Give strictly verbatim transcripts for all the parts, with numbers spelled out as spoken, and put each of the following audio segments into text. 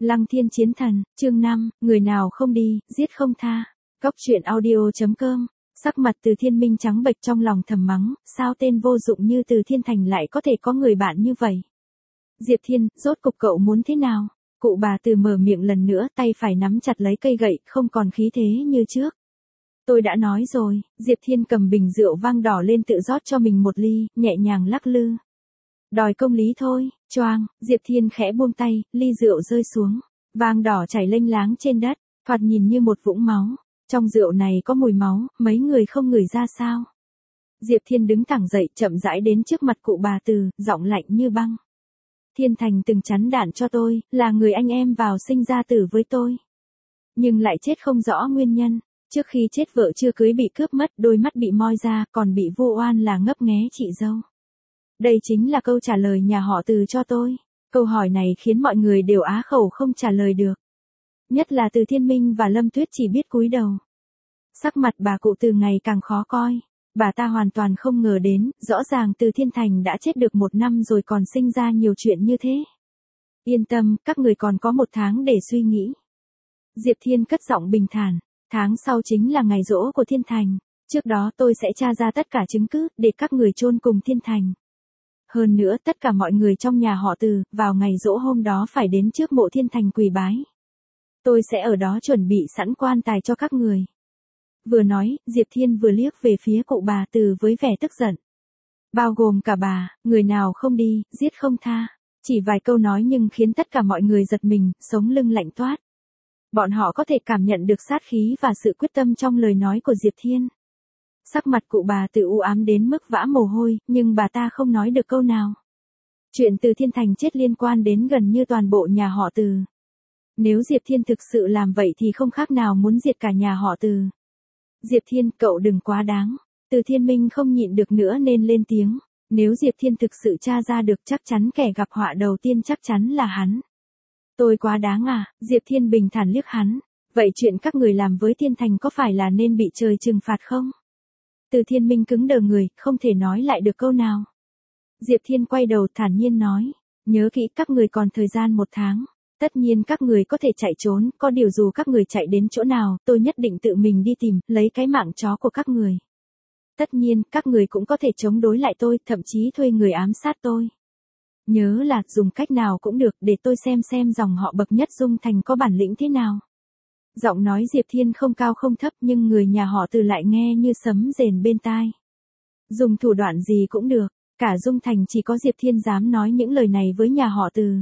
Lăng Thiên Chiến Thần, chương năm, người nào không đi, giết không tha. Góc truyện audio.com. Sắc mặt Từ Thiên Minh trắng bệch, trong lòng thầm mắng, sao tên vô dụng như Từ Thiên Thành lại có thể có người bạn như vậy. Diệp Thiên, rốt cục cậu muốn thế nào? Cụ bà Từ mở miệng lần nữa, tay phải nắm chặt lấy cây gậy, không còn khí thế như trước. Tôi đã nói rồi. Diệp Thiên cầm bình rượu vang đỏ lên tự rót cho mình một ly, nhẹ nhàng lắc lư. Đòi công lý thôi. Choang, Diệp Thiên khẽ buông tay, ly rượu rơi xuống. Vang đỏ chảy lênh láng trên đất, thoạt nhìn như một vũng máu. Trong rượu này có mùi máu, mấy người không ngửi ra sao? Diệp Thiên đứng thẳng dậy, chậm rãi đến trước mặt cụ bà Từ, giọng lạnh như băng. Thiên Thành từng chắn đạn cho tôi, là người anh em vào sinh ra tử với tôi. Nhưng lại chết không rõ nguyên nhân. Trước khi chết vợ chưa cưới bị cướp mất, đôi mắt bị moi ra, còn bị vu oan là ngấp nghé chị dâu. Đây chính là câu trả lời nhà họ Từ cho tôi. Câu hỏi này khiến mọi người đều á khẩu không trả lời được. Nhất là Từ Thiên Minh và Lâm Tuyết chỉ biết cúi đầu. Sắc mặt bà cụ Từ ngày càng khó coi. Bà ta hoàn toàn không ngờ đến, rõ ràng Từ Thiên Thành đã chết được một năm rồi còn sinh ra nhiều chuyện như thế. Yên tâm, các người còn có một tháng để suy nghĩ. Diệp Thiên cất giọng bình thản. Tháng sau chính là ngày giỗ của Thiên Thành. Trước đó tôi sẽ tra ra tất cả chứng cứ để các người chôn cùng Thiên Thành. Hơn nữa tất cả mọi người trong nhà họ Từ, vào ngày giỗ hôm đó phải đến trước mộ Thiên Thành quỳ bái. Tôi sẽ ở đó chuẩn bị sẵn quan tài cho các người. Vừa nói, Diệp Thiên vừa liếc về phía cụ bà Từ với vẻ tức giận. Bao gồm cả bà, người nào không đi, giết không tha. Chỉ vài câu nói nhưng khiến tất cả mọi người giật mình, sống lưng lạnh toát. Bọn họ có thể cảm nhận được sát khí và sự quyết tâm trong lời nói của Diệp Thiên. Sắc mặt cụ bà Từ u ám đến mức vã mồ hôi, nhưng bà ta không nói được câu nào. Chuyện Từ Thiên Thành chết liên quan đến gần như toàn bộ nhà họ Từ. Nếu Diệp Thiên thực sự làm vậy thì không khác nào muốn diệt cả nhà họ Từ. Diệp Thiên, cậu đừng quá đáng. Từ Thiên Minh không nhịn được nữa nên lên tiếng. Nếu Diệp Thiên thực sự tra ra được chắc chắn kẻ gặp họa đầu tiên chắc chắn là hắn. Tôi quá đáng à? Diệp Thiên bình thản liếc hắn. Vậy chuyện các người làm với Thiên Thành có phải là nên bị trời trừng phạt không? Từ Thiên Minh cứng đờ người, không thể nói lại được câu nào. Diệp Thiên quay đầu thản nhiên nói. Nhớ kỹ các người còn thời gian một tháng. Tất nhiên các người có thể chạy trốn, có điều dù các người chạy đến chỗ nào, tôi nhất định tự mình đi tìm, lấy cái mạng chó của các người. Tất nhiên, các người cũng có thể chống đối lại tôi, thậm chí thuê người ám sát tôi. Nhớ là, dùng cách nào cũng được, để tôi xem xem dòng họ bậc nhất Dung Thành có bản lĩnh thế nào. Giọng nói Diệp Thiên không cao không thấp nhưng người nhà họ Từ lại nghe như sấm rền bên tai. Dùng thủ đoạn gì cũng được, cả Dung Thành chỉ có Diệp Thiên dám nói những lời này với nhà họ Từ.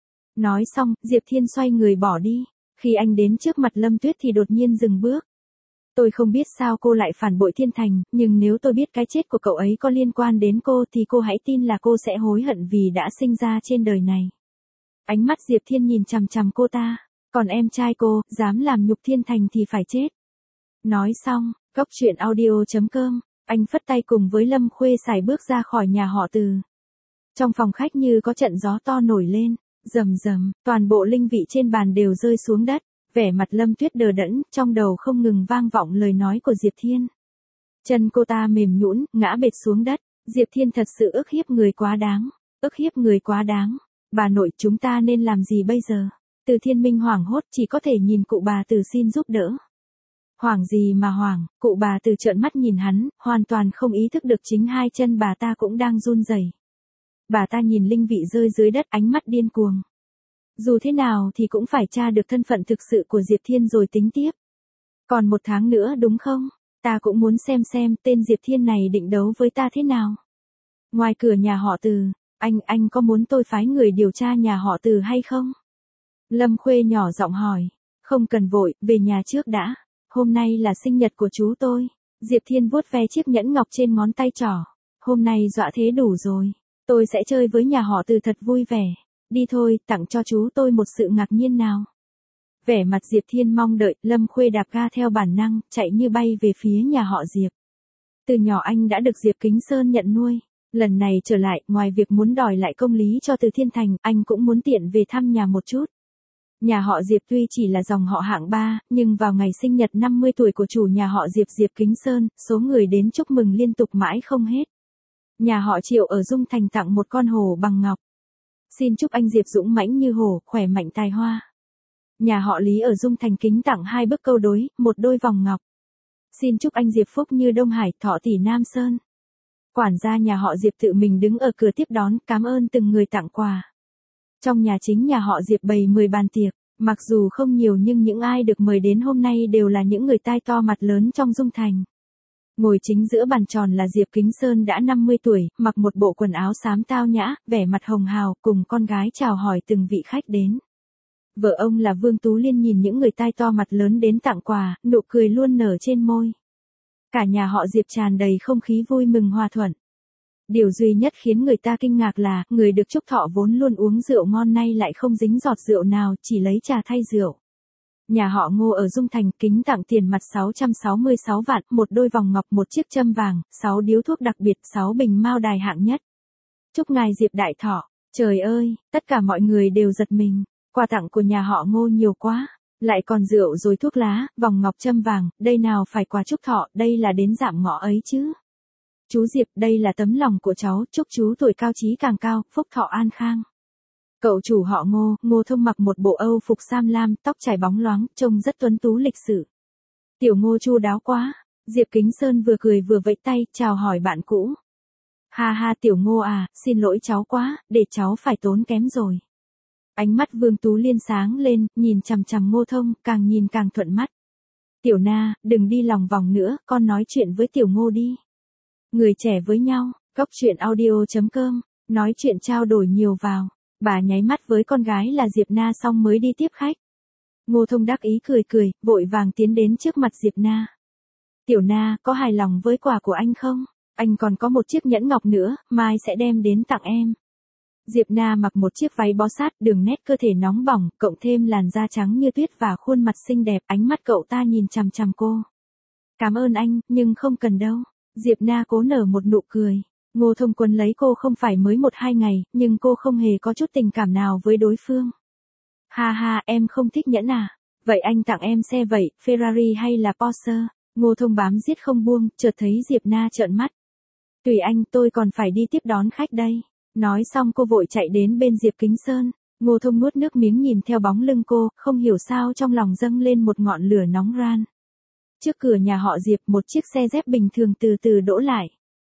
Nói xong, Diệp Thiên xoay người bỏ đi. Khi anh đến trước mặt Lâm Tuyết thì đột nhiên dừng bước. Tôi không biết sao cô lại phản bội Thiên Thành, nhưng nếu tôi biết cái chết của cậu ấy có liên quan đến cô thì cô hãy tin là cô sẽ hối hận vì đã sinh ra trên đời này. Ánh mắt Diệp Thiên nhìn chằm chằm cô ta. Còn em trai cô, dám làm nhục Thiên Thành thì phải chết. Nói xong, góc truyện audio.com, anh phất tay cùng với Lâm Khuê xài bước ra khỏi nhà họ Từ. Trong phòng khách như có trận gió to nổi lên. Rầm rầm, toàn bộ linh vị trên bàn đều rơi xuống đất, vẻ mặt Lâm Tuyết đờ đẫn, trong đầu không ngừng vang vọng lời nói của Diệp Thiên. Chân cô ta mềm nhũn, ngã bệt xuống đất, Diệp Thiên thật sự ức hiếp người quá đáng, ức hiếp người quá đáng. Bà nội, chúng ta nên làm gì bây giờ? Từ Thiên Minh hoảng hốt chỉ có thể nhìn cụ bà Từ xin giúp đỡ. Hoảng gì mà hoảng, cụ bà Từ trợn mắt nhìn hắn, hoàn toàn không ý thức được chính hai chân bà ta cũng đang run rẩy. Bà ta nhìn linh vị rơi dưới đất, ánh mắt điên cuồng. Dù thế nào thì cũng phải tra được thân phận thực sự của Diệp Thiên rồi tính tiếp. Còn một tháng nữa đúng không? Ta cũng muốn xem xem tên Diệp Thiên này định đấu với ta thế nào. Ngoài cửa nhà họ Từ, anh, anh có muốn tôi phái người điều tra nhà họ Từ hay không? Lâm Khuê nhỏ giọng hỏi. Không cần vội, về nhà trước đã. Hôm nay là sinh nhật của chú tôi. Diệp Thiên vuốt ve chiếc nhẫn ngọc trên ngón tay trỏ. Hôm nay dọa thế đủ rồi. Tôi sẽ chơi với nhà họ Từ thật vui vẻ. Đi thôi, tặng cho chú tôi một sự ngạc nhiên nào. Vẻ mặt Diệp Thiên mong đợi, Lâm Khuê đạp ga theo bản năng, chạy như bay về phía nhà họ Diệp. Từ nhỏ anh đã được Diệp Kính Sơn nhận nuôi. Lần này trở lại, ngoài việc muốn đòi lại công lý cho Từ Thiên Thành, anh cũng muốn tiện về thăm nhà một chút. Nhà họ Diệp tuy chỉ là dòng họ hạng ba, nhưng vào ngày sinh nhật năm mươi tuổi của chủ nhà họ Diệp Diệp Kính Sơn, số người đến chúc mừng liên tục mãi không hết. Nhà họ Triệu ở Dung Thành tặng một con hổ bằng ngọc. Xin chúc anh Diệp dũng mãnh như hổ, khỏe mạnh tài hoa. Nhà họ Lý ở Dung Thành kính tặng hai bức câu đối, một đôi vòng ngọc. Xin chúc anh Diệp phúc như Đông Hải, thọ tỷ Nam Sơn. Quản gia nhà họ Diệp tự mình đứng ở cửa tiếp đón, cảm ơn từng người tặng quà. Trong nhà chính nhà họ Diệp bày mười bàn tiệc, mặc dù không nhiều nhưng những ai được mời đến hôm nay đều là những người tai to mặt lớn trong Dung Thành. Ngồi chính giữa bàn tròn là Diệp Kính Sơn đã năm mươi tuổi, mặc một bộ quần áo xám tao nhã, vẻ mặt hồng hào, cùng con gái chào hỏi từng vị khách đến. Vợ ông là Vương Tú Liên nhìn những người tai to mặt lớn đến tặng quà, nụ cười luôn nở trên môi. Cả nhà họ Diệp tràn đầy không khí vui mừng hòa thuận. Điều duy nhất khiến người ta kinh ngạc là, người được chúc thọ vốn luôn uống rượu ngon nay lại không dính giọt rượu nào, chỉ lấy trà thay rượu. Nhà họ Ngô ở Dung Thành kính tặng tiền mặt sáu trăm sáu mươi sáu vạn, một đôi vòng ngọc, một chiếc châm vàng, sáu điếu thuốc đặc biệt, sáu bình mao đài hạng nhất. Chúc ngài Diệp đại thọ. Trời ơi, tất cả mọi người đều giật mình. Quà tặng của nhà họ Ngô nhiều quá. Lại còn rượu rồi thuốc lá, vòng ngọc châm vàng, đây nào phải quà chúc thọ, đây là đến dạm ngõ ấy chứ. Chú Diệp, đây là tấm lòng của cháu, chúc chú tuổi cao chí càng cao, phúc thọ an khang. Cậu chủ họ Ngô, Ngô Thông mặc một bộ Âu phục sam lam, tóc chải bóng loáng, trông rất tuấn tú lịch sự. Tiểu Ngô chu đáo quá. Diệp Kính Sơn vừa cười vừa vẫy tay, chào hỏi bạn cũ. Ha ha Tiểu Ngô à, xin lỗi cháu quá, để cháu phải tốn kém rồi. Ánh mắt Vương Tú Liên sáng lên, nhìn chằm chằm Ngô Thông, càng nhìn càng thuận mắt. Tiểu Na, đừng đi lòng vòng nữa, con nói chuyện với Tiểu Ngô đi. Người trẻ với nhau, góc chuyện audio chấm com, nói chuyện trao đổi nhiều vào. Bà nháy mắt với con gái là Diệp Na xong mới đi tiếp khách. Ngô Thông đắc ý cười cười, vội vàng tiến đến trước mặt Diệp Na. Tiểu Na, có hài lòng với quà của anh không? Anh còn có một chiếc nhẫn ngọc nữa, mai sẽ đem đến tặng em. Diệp Na mặc một chiếc váy bó sát, đường nét cơ thể nóng bỏng, cộng thêm làn da trắng như tuyết và khuôn mặt xinh đẹp, ánh mắt cậu ta nhìn chằm chằm cô. Cảm ơn anh, nhưng không cần đâu. Diệp Na cố nở một nụ cười. Ngô Thông quấn lấy cô không phải mới một hai ngày, nhưng cô không hề có chút tình cảm nào với đối phương. Ha ha, em không thích nhẫn à? Vậy anh tặng em xe vậy, Ferrari hay là Porsche? Ngô Thông bám giết không buông, chợt thấy Diệp Na trợn mắt. Tùy anh, tôi còn phải đi tiếp đón khách đây. Nói xong cô vội chạy đến bên Diệp Kính Sơn. Ngô Thông nuốt nước miếng nhìn theo bóng lưng cô, không hiểu sao trong lòng dâng lên một ngọn lửa nóng ran. Trước cửa nhà họ Diệp, một chiếc xe dép bình thường từ từ đỗ lại.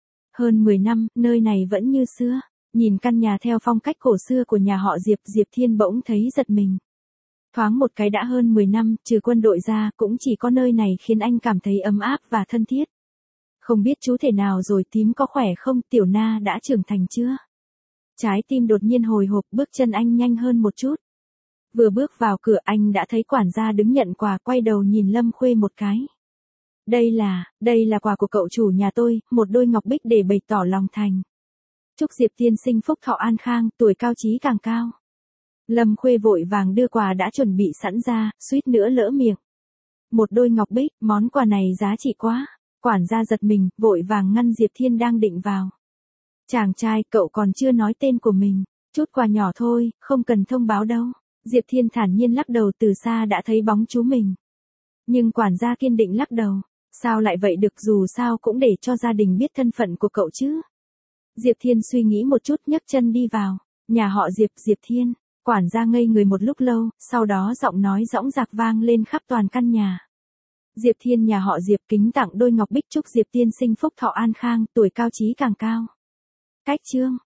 Hơn mười năm, nơi này vẫn như xưa. Nhìn căn nhà theo phong cách cổ xưa của nhà họ Diệp, Diệp Thiên bỗng thấy giật mình. Thoáng một cái đã hơn mười năm, trừ quân đội ra, cũng chỉ có nơi này khiến anh cảm thấy ấm áp và thân thiết. Không biết chú thể nào rồi, tím có khỏe không, Tiểu Na đã trưởng thành chưa? Trái tim đột nhiên hồi hộp, bước chân anh nhanh hơn một chút. Vừa bước vào cửa anh đã thấy quản gia đứng nhận quà, quay đầu nhìn Lâm Khuê một cái. Đây là, đây là quà của cậu chủ nhà tôi, một đôi ngọc bích để bày tỏ lòng thành. Chúc Diệp tiên sinh phúc thọ an khang, tuổi cao chí càng cao. Lâm Khuê vội vàng đưa quà đã chuẩn bị sẵn ra, suýt nữa lỡ miệng. Một đôi ngọc bích, món quà này giá trị quá. Quản gia giật mình, vội vàng ngăn Diệp Thiên đang định vào. Chàng trai, cậu còn chưa nói tên của mình. Chút quà nhỏ thôi, không cần thông báo đâu. Diệp Thiên thản nhiên lắc đầu, từ xa đã thấy bóng chú mình. Nhưng quản gia kiên định lắc đầu. Sao lại vậy được, dù sao cũng để cho gia đình biết thân phận của cậu chứ. Diệp Thiên suy nghĩ một chút, nhấc chân đi vào. Nhà họ Diệp, Diệp Thiên. Quản gia ngây người một lúc lâu, sau đó giọng nói dõng dạc vang lên khắp toàn căn nhà. Diệp Thiên nhà họ Diệp kính tặng đôi ngọc bích, chúc Diệp tiên sinh phúc thọ an khang, tuổi cao chí càng cao. Cách chương.